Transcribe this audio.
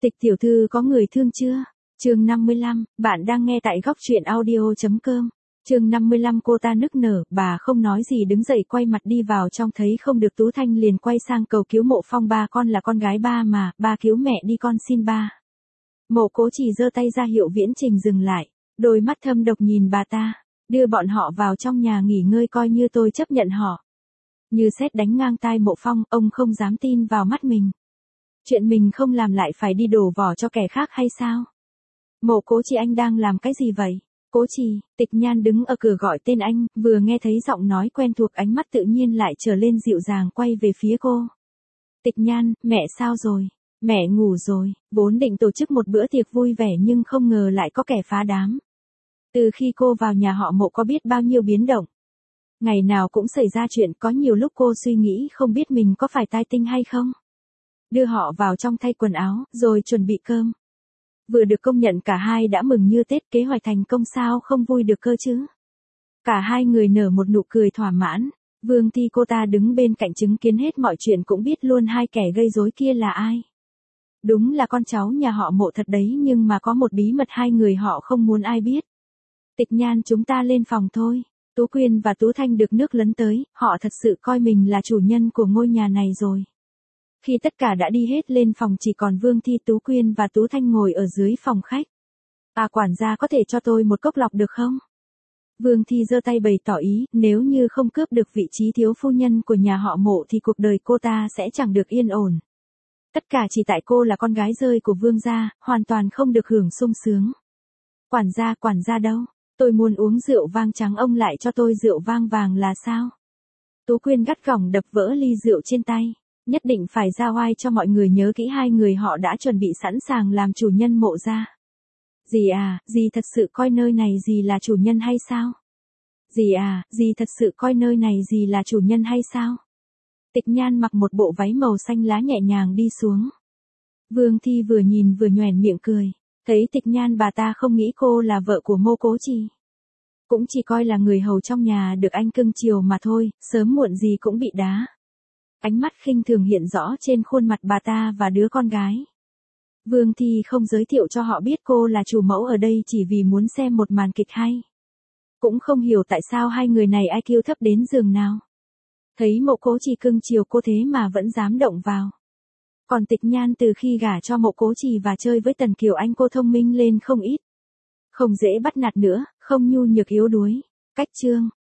Tịch tiểu thư có người thương chưa? Chương 55, bạn đang nghe tại góc truyện audio.com. Chương 55 cô ta nức nở, bà không nói gì đứng dậy quay mặt đi vào trong thấy không được Tú Thanh liền quay sang cầu cứu Mộ Phong ba con là con gái ba mà, ba cứu mẹ đi con xin ba. Mộ Cố Chỉ giơ tay ra hiệu Viễn Trình dừng lại, đôi mắt thâm độc nhìn bà ta, đưa bọn họ vào trong nhà nghỉ ngơi coi như tôi chấp nhận họ. Như sét đánh ngang tai Mộ Phong, ông không dám tin vào mắt mình. Chuyện mình không làm lại phải đi đổ vỏ cho kẻ khác hay sao? Mộ Cố Chỉ anh đang làm cái gì vậy? Cố Chỉ, Tịch Nhan đứng ở cửa gọi tên anh, vừa nghe thấy giọng nói quen thuộc ánh mắt tự nhiên lại trở lên dịu dàng quay về phía cô. Tịch Nhan, mẹ sao rồi? Mẹ ngủ rồi, vốn định tổ chức một bữa tiệc vui vẻ nhưng không ngờ lại có kẻ phá đám. Từ khi cô vào nhà họ Mộ có biết bao nhiêu biến động. Ngày nào cũng xảy ra chuyện, có nhiều lúc cô suy nghĩ không biết mình có phải tai tinh hay không. Đưa họ vào trong thay quần áo, rồi chuẩn bị cơm. Vừa được công nhận cả hai đã mừng như Tết, kế hoạch thành công sao không vui được cơ chứ. Cả hai người nở một nụ cười thỏa mãn, Vương Thi cô ta đứng bên cạnh chứng kiến hết mọi chuyện cũng biết luôn hai kẻ gây rối kia là ai. Đúng là con cháu nhà họ Mộ thật đấy, nhưng mà có một bí mật hai người họ không muốn ai biết. Tịch Nhan, chúng ta lên phòng thôi. Tú Quyên và Tú Thanh được nước lấn tới, họ thật sự coi mình là chủ nhân của ngôi nhà này rồi. Khi tất cả đã đi hết lên phòng chỉ còn Vương Thi, Tú Quyên và Tú Thanh ngồi ở dưới phòng khách. À, quản gia có thể cho tôi một cốc lọc được không? Vương Thi giơ tay bày tỏ ý, nếu như không cướp được vị trí thiếu phu nhân của nhà họ Mộ thì cuộc đời cô ta sẽ chẳng được yên ổn. Tất cả chỉ tại cô là con gái rơi của Vương gia, hoàn toàn không được hưởng sung sướng. Quản gia đâu? Tôi muốn uống rượu vang trắng, ông lại cho tôi rượu vang vàng là sao? Tú Quyên gắt gỏng đập vỡ ly rượu trên tay. Nhất định phải ra oai cho mọi người nhớ kỹ hai người họ đã chuẩn bị sẵn sàng làm chủ nhân Mộ gia. Dì à, dì thật sự coi nơi này dì là chủ nhân hay sao? Dì à, dì thật sự coi nơi này dì là chủ nhân hay sao? Tịch Nhan mặc một bộ váy màu xanh lá nhẹ nhàng đi xuống. Vương Thi vừa nhìn vừa nhoẻn miệng cười. Thấy Tịch Nhan bà ta không nghĩ cô là vợ của Mộ Cố Chỉ. Cũng chỉ coi là người hầu trong nhà được anh cưng chiều mà thôi, sớm muộn gì cũng bị đá. Ánh mắt khinh thường hiện rõ trên khuôn mặt bà ta và đứa con gái. Vương Thi không giới thiệu cho họ biết cô là chủ mẫu ở đây chỉ vì muốn xem một màn kịch hay. Cũng không hiểu tại sao hai người này IQ thấp đến giường nào. Thấy Mộ Cố Chỉ cưng chiều cô thế mà vẫn dám động vào. Còn Tịch Nhan từ khi gả cho Mộ Cố Chỉ và chơi với Tần Kiều Anh cô thông minh lên không ít. Không dễ bắt nạt nữa, không nhu nhược yếu đuối. Cách chương.